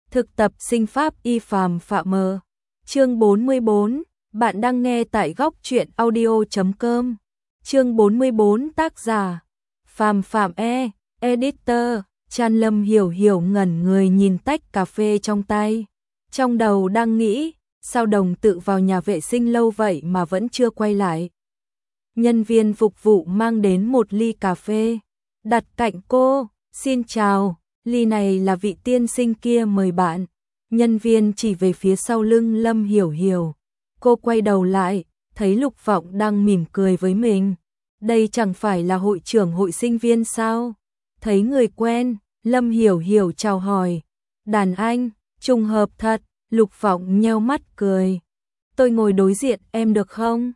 Thực tập sinh pháp y Phàm Phạm mờ. Chương 44, bạn đang nghe tại góc truyện audio.com. Chương 44 tác giả Phàm Phạm editor. Chan Lâm Hiểu ngẩn người nhìn tách cà phê trong tay. Trong đầu đang nghĩ, sao đồng tự vào nhà vệ sinh lâu vậy mà vẫn chưa quay lại. Nhân viên phục vụ mang đến một ly cà phê, đặt cạnh cô, xin chào, ly này là vị tiên sinh kia mời bạn. Nhân viên chỉ về phía sau lưng Lâm Hiểu. Cô quay đầu lại, thấy Lục Vọng đang mỉm cười với mình. Đây chẳng phải là hội trưởng hội sinh viên sao? Thấy người quen, Lâm Hiểu chào hỏi. Đàn anh, trùng hợp thật, Lục Vọng nheo mắt cười. Tôi ngồi đối diện em được không?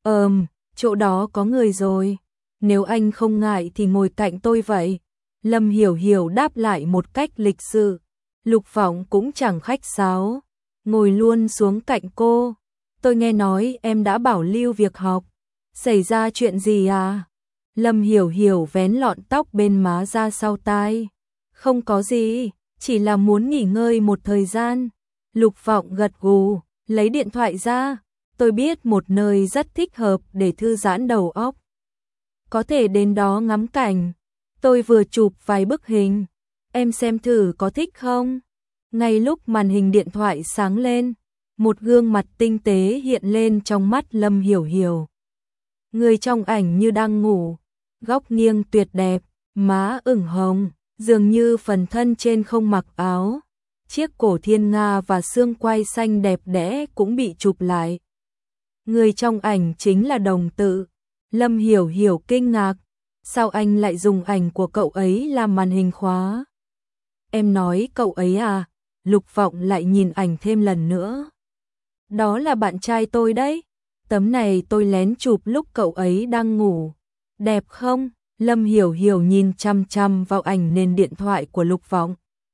Chỗ đó có người rồi. Nếu anh không ngại thì ngồi cạnh tôi vậy. Lâm Hiểu đáp lại một cách lịch sự. Lục Vọng cũng chẳng khách sáo, ngồi luôn xuống cạnh cô. Tôi nghe nói em đã bảo lưu việc học. Xảy ra chuyện gì à? Lâm Hiểu vén lọn tóc bên má ra sau tai. Không có gì, chỉ là muốn nghỉ ngơi một thời gian. Lục Vọng gật gù, lấy điện thoại ra. Tôi biết một nơi rất thích hợp để thư giãn đầu óc. Có thể đến đó ngắm cảnh. Tôi vừa chụp vài bức hình. Em xem thử có thích không? Ngay lúc màn hình điện thoại sáng lên, một gương mặt tinh tế hiện lên trong mắt Lâm Hiểu. Người trong ảnh như đang ngủ, góc nghiêng tuyệt đẹp, má ửng hồng, dường như phần thân trên không mặc áo. Chiếc cổ thiên nga và xương quai xanh đẹp đẽ cũng bị chụp lại. Người trong ảnh chính là Đồng Tự. Lâm Hiểu kinh ngạc, sao anh lại dùng ảnh của cậu ấy làm màn hình khóa? Em nói cậu ấy à? Lục Vọng lại nhìn ảnh thêm lần nữa. Đó là bạn trai tôi đấy. Tấm này tôi lén chụp lúc cậu ấy đang ngủ. Đẹp không? Lâm Hiểu nhìn chăm vào ảnh nền điện thoại của Lục Vọng.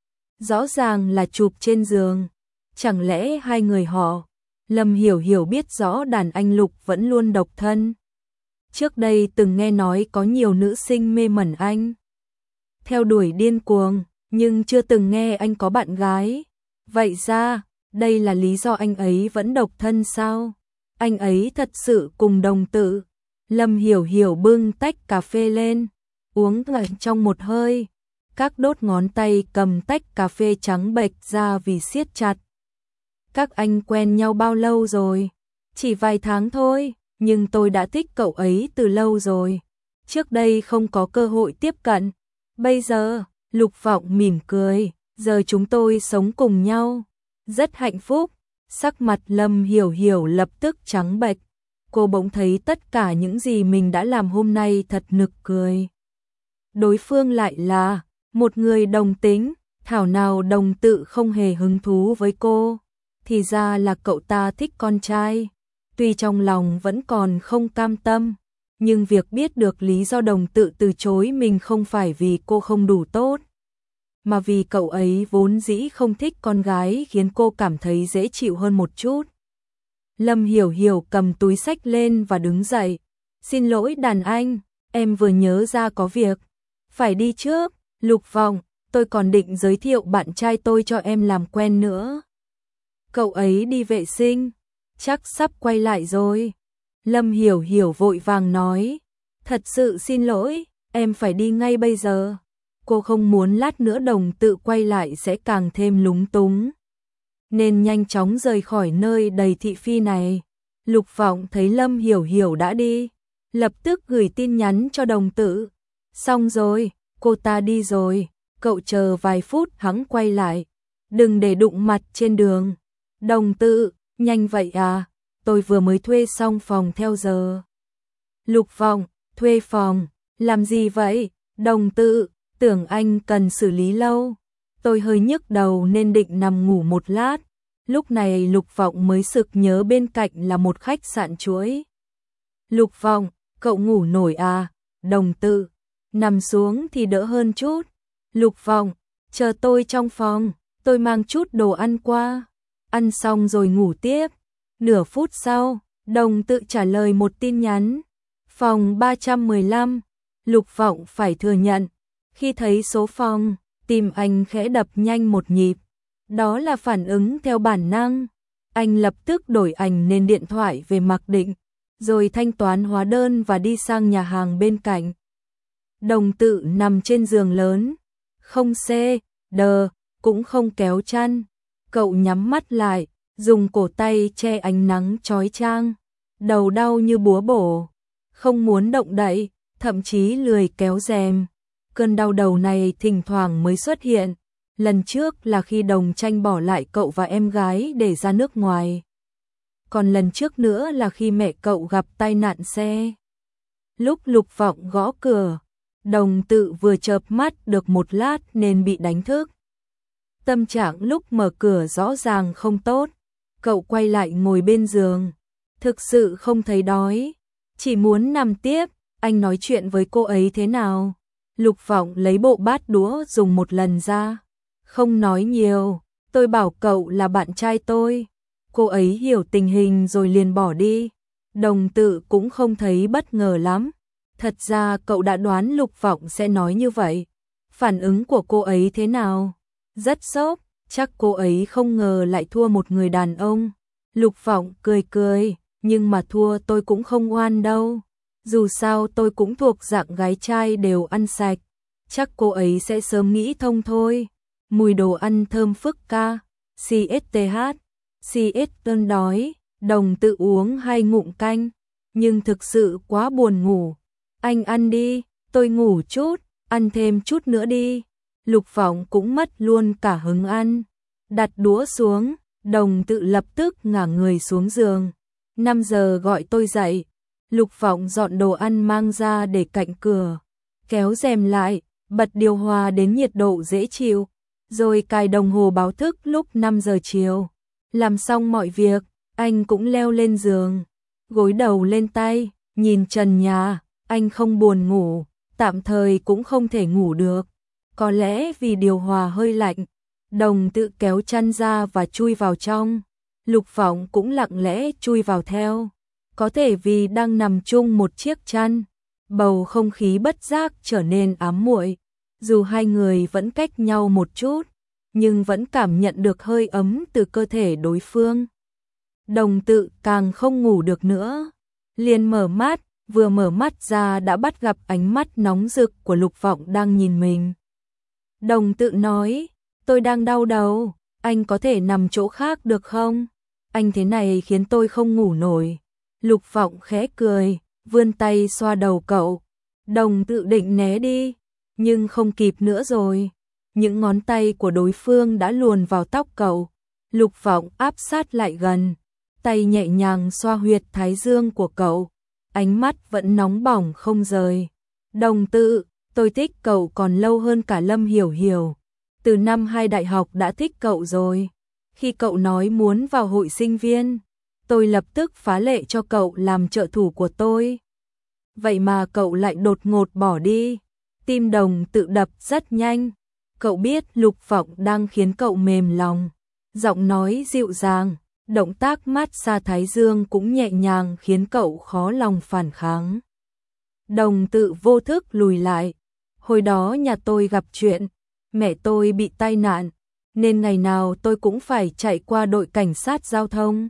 Rõ ràng là chụp trên giường. Chẳng lẽ hai người họ? Lâm Hiểu biết rõ đàn anh Lục vẫn luôn độc thân. Trước đây từng nghe nói có nhiều nữ sinh mê mẩn anh, theo đuổi điên cuồng, nhưng chưa từng nghe anh có bạn gái. Vậy ra, đây là lý do anh ấy vẫn độc thân sao? Anh ấy thật sự cùng Đồng Tự. Lâm Hiểu bưng tách cà phê lên, uống trong một hơi. Các đốt ngón tay cầm tách cà phê trắng bệch ra vì siết chặt. Các anh quen nhau bao lâu rồi? Chỉ vài tháng thôi, nhưng tôi đã thích cậu ấy từ lâu rồi. Trước đây không có cơ hội tiếp cận. Bây giờ, Lục Vọng mỉm cười, giờ chúng tôi sống cùng nhau. Rất hạnh phúc. Sắc mặt Lâm Hiểu lập tức trắng bệch. Cô bỗng thấy tất cả những gì mình đã làm hôm nay thật nực cười. Đối phương lại là một người đồng tính, thảo nào Đồng Tự không hề hứng thú với cô. Thì ra là cậu ta thích con trai. Tuy trong lòng vẫn còn không cam tâm, nhưng việc biết được lý do Đồng Tự từ chối mình không phải vì cô không đủ tốt, mà vì cậu ấy vốn dĩ không thích con gái khiến cô cảm thấy dễ chịu hơn một chút. Lâm Hiểu cầm túi xách lên và đứng dậy. Xin lỗi đàn anh, em vừa nhớ ra có việc. Phải đi trước. Lục Vọng, tôi còn định giới thiệu bạn trai tôi cho em làm quen nữa. Cậu ấy đi vệ sinh, chắc sắp quay lại rồi. Lâm Hiểu vội vàng nói. Thật sự xin lỗi, em phải đi ngay bây giờ. Cô không muốn lát nữa Đồng Tự quay lại sẽ càng thêm lúng túng, nên nhanh chóng rời khỏi nơi đầy thị phi này. Lục Vọng thấy Lâm Hiểu đã đi, lập tức gửi tin nhắn cho Đồng Tự. Xong rồi, cô ta đi rồi, cậu chờ vài phút hắn quay lại. Đừng để đụng mặt trên đường. Đồng Tự, nhanh vậy à? Tôi vừa mới thuê xong phòng theo giờ. Lục Vọng, thuê phòng, làm gì vậy? Đồng Tự, tưởng anh cần xử lý lâu. Tôi hơi nhức đầu nên định nằm ngủ một lát. Lúc này Lục Vọng mới sực nhớ bên cạnh là một khách sạn chuỗi. Lục Vọng, cậu ngủ nổi à? Đồng Tự, nằm xuống thì đỡ hơn chút. Lục Vọng, chờ tôi trong phòng, tôi mang chút đồ ăn qua. Ăn xong rồi ngủ tiếp. Nửa phút sau, Đồng Tự trả lời một tin nhắn. Phòng 315. Lục Vọng phải thừa nhận, khi thấy số phòng, tim anh khẽ đập nhanh một nhịp. Đó là phản ứng theo bản năng. Anh lập tức đổi ảnh nên điện thoại về mặc định, rồi thanh toán hóa đơn và đi sang nhà hàng bên cạnh. Đồng Tự nằm trên giường lớn, không xê, đờ, cũng không kéo chăn. Cậu nhắm mắt lại, dùng cổ tay che ánh nắng chói chang. Đầu đau như búa bổ, không muốn động đậy, thậm chí lười kéo rèm. Cơn đau đầu này thỉnh thoảng mới xuất hiện. Lần trước là khi Đồng Tranh bỏ lại cậu và em gái để ra nước ngoài. Còn lần trước nữa là khi mẹ cậu gặp tai nạn xe. Lúc Lục Vọng gõ cửa, Đồng Tự vừa chợp mắt được một lát nên bị đánh thức. Tâm trạng lúc mở cửa rõ ràng không tốt. Cậu quay lại ngồi bên giường. Thực sự không thấy đói, chỉ muốn nằm tiếp. Anh nói chuyện với cô ấy thế nào? Lục Vọng lấy bộ bát đũa dùng một lần ra. Không nói nhiều, tôi bảo cậu là bạn trai tôi. Cô ấy hiểu tình hình rồi liền bỏ đi. Đồng Tự cũng không thấy bất ngờ lắm. Thật ra cậu đã đoán Lục Vọng sẽ nói như vậy. Phản ứng của cô ấy thế nào? Rất sốc, chắc cô ấy không ngờ lại thua một người đàn ông. Lục Vọng cười cười, nhưng mà thua tôi cũng không oan đâu. Dù sao tôi cũng thuộc dạng gái trai đều ăn sạch. Chắc cô ấy sẽ sớm nghĩ thông thôi. Mùi đồ ăn thơm phức ca. CSTH. CSTơn đói. Đồng Tự uống 2 ngụm canh. Nhưng thực sự quá buồn ngủ. Anh ăn đi, tôi ngủ chút, ăn thêm chút nữa đi. Lục Vọng cũng mất luôn cả hứng ăn. Đặt đũa xuống, Đồng Tự lập tức ngả người xuống giường. 5 giờ gọi tôi dậy. Lục Vọng dọn đồ ăn mang ra để cạnh cửa. Kéo rèm lại, bật điều hòa đến nhiệt độ dễ chịu. Rồi cài đồng hồ báo thức lúc 5 giờ chiều. Làm xong mọi việc, anh cũng leo lên giường. Gối đầu lên tay, nhìn trần nhà. Anh không buồn ngủ, tạm thời cũng không thể ngủ được. Có lẽ vì điều hòa hơi lạnh. Đồng Tự kéo chăn ra và chui vào trong. Lục Vọng cũng lặng lẽ chui vào theo. Có thể vì đang nằm chung một chiếc chăn, bầu không khí bất giác trở nên ám muội. Dù hai người vẫn cách nhau một chút, nhưng vẫn cảm nhận được hơi ấm từ cơ thể đối phương. Đồng Tự càng không ngủ được nữa. Liền mở mắt, vừa mở mắt ra đã bắt gặp ánh mắt nóng rực của Lục Vọng đang nhìn mình. Đồng Tự nói, tôi đang đau đầu, anh có thể nằm chỗ khác được không? Anh thế này khiến tôi không ngủ nổi. Lục Vọng khẽ cười, vươn tay xoa đầu cậu. Đồng Tự định né đi, nhưng không kịp nữa rồi. Những ngón tay của đối phương đã luồn vào tóc cậu. Lục Vọng áp sát lại gần, tay nhẹ nhàng xoa huyệt thái dương của cậu. Ánh mắt vẫn nóng bỏng không rời. Đồng Tự, tôi thích cậu còn lâu hơn cả Lâm Hiểu Hiểu. Từ năm 2 đại học đã thích cậu rồi. Khi cậu nói muốn vào hội sinh viên, tôi lập tức phá lệ cho cậu làm trợ thủ của tôi. Vậy mà cậu lại đột ngột bỏ đi. Tim Đồng Tự đập rất nhanh. Cậu biết Lục Vọng đang khiến cậu mềm lòng. Giọng nói dịu dàng, động tác mát xa thái dương cũng nhẹ nhàng khiến cậu khó lòng phản kháng. Đồng Tự vô thức lùi lại. Hồi đó nhà tôi gặp chuyện, mẹ tôi bị tai nạn, nên ngày nào tôi cũng phải chạy qua đội cảnh sát giao thông.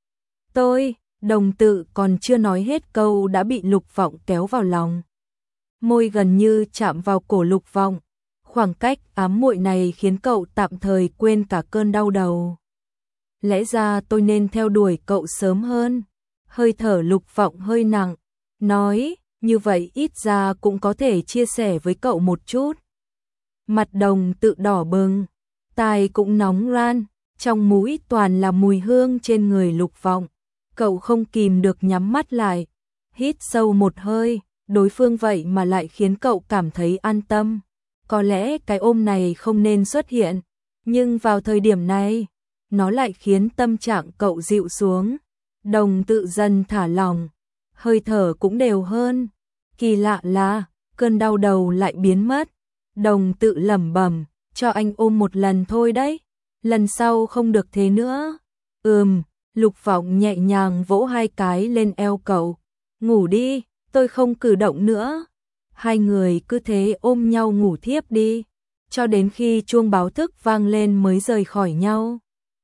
Đồng Tự còn chưa nói hết câu đã bị Lục Vọng kéo vào lòng. Môi gần như chạm vào cổ Lục Vọng. Khoảng cách ám muội này khiến cậu tạm thời quên cả cơn đau đầu. Lẽ ra tôi nên theo đuổi cậu sớm hơn. Hơi thở Lục Vọng hơi nặng, nói, như vậy ít ra cũng có thể chia sẻ với cậu một chút. Mặt Đồng Tự đỏ bừng, tai cũng nóng ran, trong mũi toàn là mùi hương trên người Lục Vọng. Cậu không kìm được nhắm mắt lại, hít sâu một hơi, đối phương vậy mà lại khiến cậu cảm thấy an tâm. Có lẽ cái ôm này không nên xuất hiện, nhưng vào thời điểm này, nó lại khiến tâm trạng cậu dịu xuống. Đồng Tự dần thả lỏng, hơi thở cũng đều hơn. Kỳ lạ là, cơn đau đầu lại biến mất. Đồng Tự lẩm bẩm, cho anh ôm một lần thôi đấy, lần sau không được thế nữa. Lục Vọng nhẹ nhàng vỗ 2 cái lên eo cậu. Ngủ đi, tôi không cử động nữa. Hai người cứ thế ôm nhau ngủ thiếp đi. cho đến khi chuông báo thức vang lên mới rời khỏi nhau.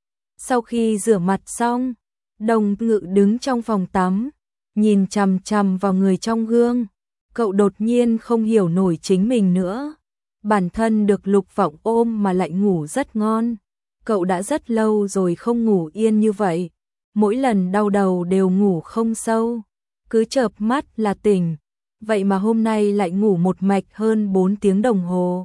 Sau khi rửa mặt xong, Đồng Ngự đứng trong phòng tắm, nhìn chằm chằm vào người trong gương. Cậu đột nhiên không hiểu nổi chính mình nữa. Bản thân được Lục Vọng ôm mà lại ngủ rất ngon. Cậu đã rất lâu rồi không ngủ yên như vậy. Mỗi lần đau đầu đều ngủ không sâu, cứ chợp mắt là tỉnh. Vậy mà hôm nay lại ngủ một mạch hơn 4 tiếng đồng hồ.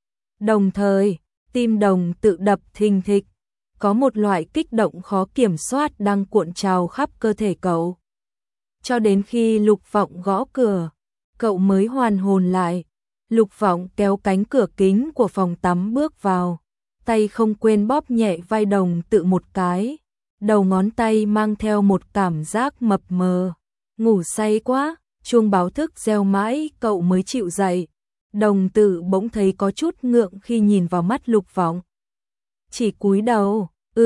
Đồng thời, tim Đồng tự đập thình thịch. Có một loại kích động khó kiểm soát đang cuộn trào khắp cơ thể cậu. Cho đến khi Lục Vọng gõ cửa, cậu mới hoàn hồn lại. Lục Vọng kéo cánh cửa kính của phòng tắm bước vào, tay không quên bóp nhẹ vai Đồng Tự một cái. Đầu ngón tay mang theo một cảm giác mập mờ. Ngủ say quá, chuông báo thức reo mãi cậu mới chịu dậy. Đồng Tự bỗng thấy có chút ngượng khi nhìn vào mắt Lục Vọng. Chỉ cúi đầu,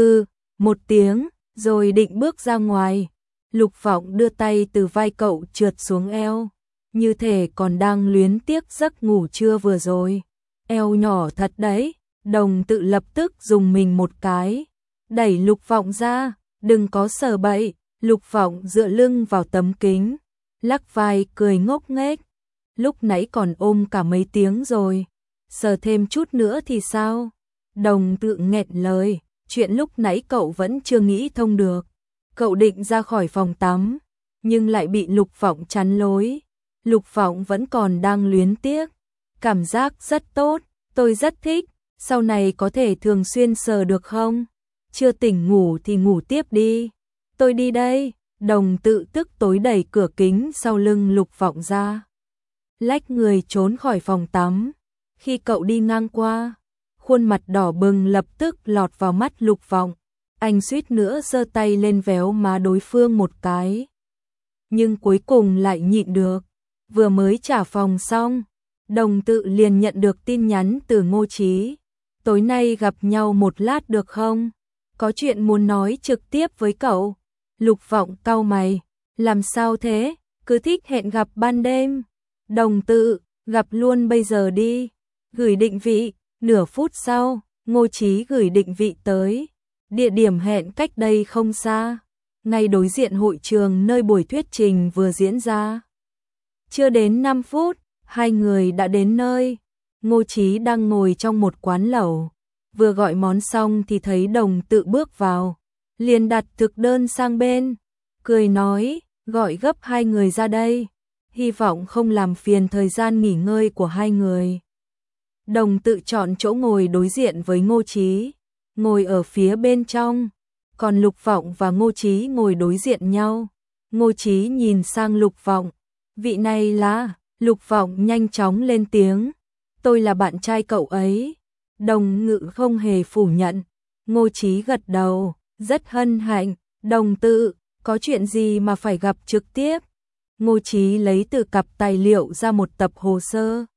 một tiếng, rồi định bước ra ngoài. Lục Vọng đưa tay từ vai cậu trượt xuống eo, như thể còn đang luyến tiếc giấc ngủ trưa vừa rồi. Eo nhỏ thật đấy. Đồng Tự lập tức dùng mình một cái, đẩy Lục Vọng ra. Đừng có sờ bậy. Lục Vọng dựa lưng vào tấm kính, lắc vai cười ngốc nghếch. Lúc nãy còn ôm cả mấy tiếng rồi, sờ thêm chút nữa thì sao? Đồng Tự nghẹn lời, chuyện lúc nãy cậu vẫn chưa nghĩ thông được. Cậu định ra khỏi phòng tắm, nhưng lại bị Lục Vọng chắn lối. Lục Vọng vẫn còn đang luyến tiếc. Cảm giác rất tốt, tôi rất thích. Sau này có thể thường xuyên sờ được không? Chưa tỉnh ngủ thì ngủ tiếp đi. Tôi đi đây. Đồng Tự tức tối đẩy cửa kính sau lưng Lục Vọng ra, lách người trốn khỏi phòng tắm. Khi cậu đi ngang qua, khuôn mặt đỏ bừng lập tức lọt vào mắt Lục Vọng. Anh suýt nữa giơ tay lên véo má đối phương một cái, nhưng cuối cùng lại nhịn được. Vừa mới trả phòng xong, Đồng Tự liền nhận được tin nhắn từ Ngô Chí. Tối nay gặp nhau một lát được không? Có chuyện muốn nói trực tiếp với cậu. Lục Vọng cau mày. Làm sao thế? Cứ thích hẹn gặp ban đêm. Đồng Tự, gặp luôn bây giờ đi. Gửi định vị. Nửa phút sau, Ngô Chí gửi định vị tới. Địa điểm hẹn cách đây không xa, ngay đối diện hội trường nơi buổi thuyết trình vừa diễn ra. Chưa đến 5 phút, hai người đã đến nơi. Ngô Chí đang ngồi trong một quán lẩu, vừa gọi món xong thì thấy Đồng Tự bước vào, liền đặt thực đơn sang bên, cười nói, gọi gấp hai người ra đây, hy vọng không làm phiền thời gian nghỉ ngơi của hai người. Đồng Tự chọn chỗ ngồi đối diện với Ngô Chí, ngồi ở phía bên trong, còn Lục Vọng và Ngô Chí ngồi đối diện nhau. Ngô Chí nhìn sang Lục Vọng, vị này là... Lục Vọng nhanh chóng lên tiếng, tôi là bạn trai cậu ấy. Đồng Ngự không hề phủ nhận. Ngô Chí gật đầu, rất hân hạnh. Đồng Tự, có chuyện gì mà phải gặp trực tiếp? Ngô Chí lấy từ cặp tài liệu ra một tập hồ sơ.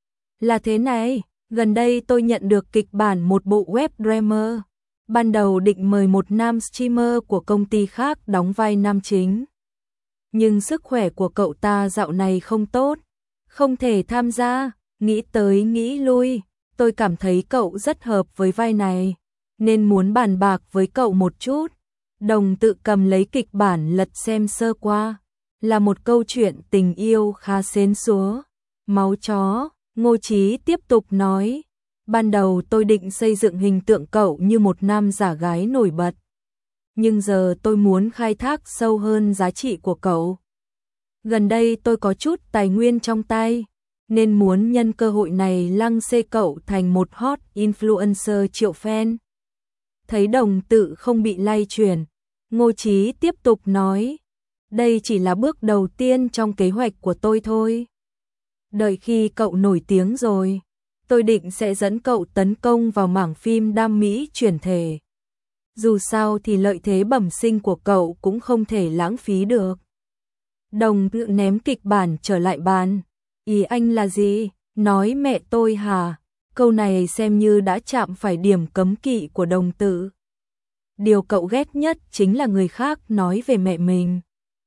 Là thế này, gần đây tôi nhận được kịch bản một bộ web drama. Ban đầu định mời một nam streamer của công ty khác đóng vai nam chính, nhưng sức khỏe của cậu ta dạo này không tốt, không thể tham gia. Nghĩ tới nghĩ lui, tôi cảm thấy cậu rất hợp với vai này, nên muốn bàn bạc với cậu một chút. Đồng Tự cầm lấy kịch bản lật xem sơ qua, là một câu chuyện tình yêu khá xến xúa, máu chó. Ngô Chí tiếp tục nói, ban đầu tôi định xây dựng hình tượng cậu như một nam giả gái nổi bật, nhưng giờ tôi muốn khai thác sâu hơn giá trị của cậu. Gần đây tôi có chút tài nguyên trong tay, nên muốn nhân cơ hội này lăng xê cậu thành một hot influencer triệu fan. Thấy Đồng Tự không bị lay chuyển, Ngô Chí tiếp tục nói, đây chỉ là bước đầu tiên trong kế hoạch của tôi thôi. Đợi khi cậu nổi tiếng rồi, tôi định sẽ dẫn cậu tấn công vào mảng phim đam mỹ chuyển thể. Dù sao thì lợi thế bẩm sinh của cậu cũng không thể lãng phí được. Đồng Tự ném kịch bản trở lại bàn. Ý anh là gì? Nói mẹ tôi hả? Câu này xem như đã chạm phải điểm cấm kỵ của Đồng Tự. Điều cậu ghét nhất chính là người khác nói về mẹ mình.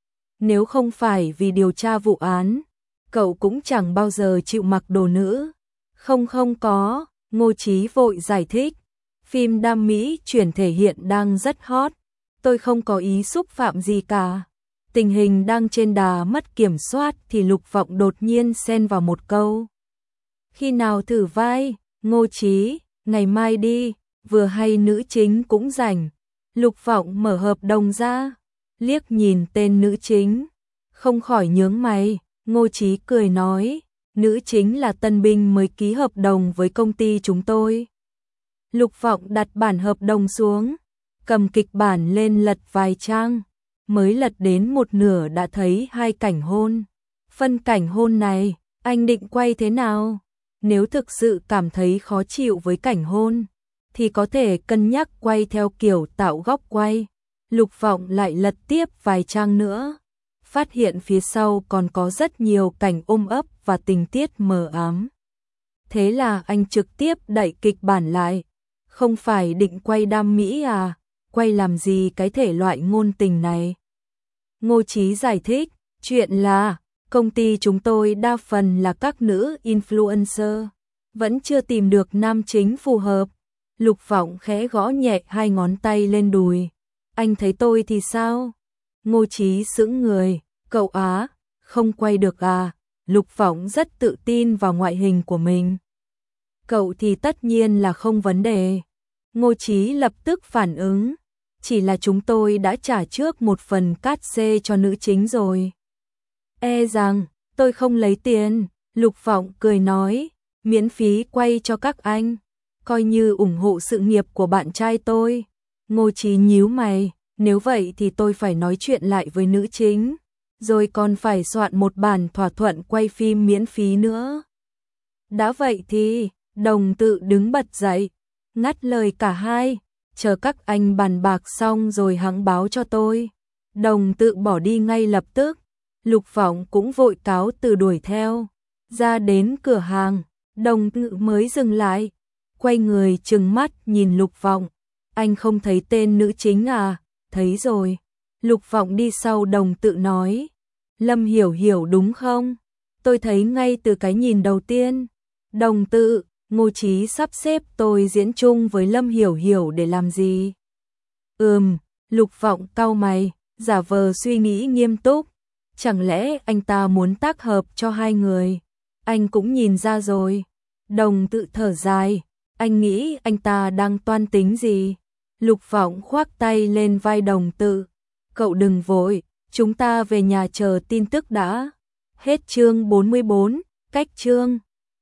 Nếu không phải vì điều tra vụ án, cậu cũng chẳng bao giờ chịu mặc đồ nữ. Không có, Ngô Chí vội giải thích, phim Đam Mỹ chuyển thể hiện đang rất hot, tôi không có ý xúc phạm gì cả. Tình hình đang trên đà mất kiểm soát thì Lục Vọng đột nhiên xen vào một câu. Khi nào thử vai, Ngô Chí, ngày mai đi, vừa hay nữ chính cũng rảnh. Lục Vọng mở hợp đồng ra, liếc nhìn tên nữ chính, không khỏi nhướng mày. Ngô Chí cười nói, nữ chính là tân binh mới ký hợp đồng với công ty chúng tôi. Lục Vọng đặt bản hợp đồng xuống, cầm kịch bản lên lật vài trang, mới lật đến một nửa đã thấy 2 cảnh hôn. Phân cảnh hôn này, anh định quay thế nào? Nếu thực sự cảm thấy khó chịu với cảnh hôn, thì có thể cân nhắc quay theo kiểu tạo góc quay. Lục Vọng lại lật tiếp vài trang nữa, phát hiện phía sau còn có rất nhiều cảnh ôm ấp và tình tiết mờ ám. Thế là anh trực tiếp đẩy kịch bản lại. Không phải định quay Đam Mỹ à, quay làm gì cái thể loại ngôn tình này? Ngô Chí giải thích, chuyện là công ty chúng tôi đa phần là các nữ influencer, vẫn chưa tìm được nam chính phù hợp. Lục Vọng khẽ gõ nhẹ 2 ngón tay lên đùi. Anh thấy tôi thì sao? Ngô Chí sững người, cậu á, không quay được à? Lục Vọng rất tự tin vào ngoại hình của mình. Cậu thì tất nhiên là không vấn đề. Ngô Chí lập tức phản ứng, chỉ là chúng tôi đã trả trước một phần cát xê cho nữ chính rồi. E rằng, tôi không lấy tiền, Lục Vọng cười nói, miễn phí quay cho các anh, coi như ủng hộ sự nghiệp của bạn trai tôi. Ngô Chí nhíu mày, nếu vậy thì tôi phải nói chuyện lại với nữ chính, rồi còn phải soạn một bản thỏa thuận quay phim miễn phí nữa. Đã vậy thì, Đồng Tự đứng bật dậy, ngắt lời cả hai, chờ các anh bàn bạc xong rồi hẵng báo cho tôi. Đồng Tự bỏ đi ngay lập tức, Lục Vọng cũng vội cáo từ đuổi theo. Ra đến cửa hàng, Đồng Tự mới dừng lại, quay người trừng mắt nhìn Lục Vọng. Anh không thấy tên nữ chính à? Thấy rồi. Lục Vọng đi sau Đồng Tự nói, Lâm Hiểu Hiểu đúng không? Tôi thấy ngay từ cái nhìn đầu tiên. Đồng Tự, Ngô Chí sắp xếp tôi diễn chung với Lâm Hiểu Hiểu để làm gì? Lục Vọng cau mày, giả vờ suy nghĩ nghiêm túc. Chẳng lẽ anh ta muốn tác hợp cho hai người? Anh cũng nhìn ra rồi. Đồng Tự thở dài, anh nghĩ anh ta đang toan tính gì? Lục Vọng khoác tay lên vai Đồng Tự. Cậu đừng vội, chúng ta về nhà chờ tin tức đã. Hết chương 44, cách chương.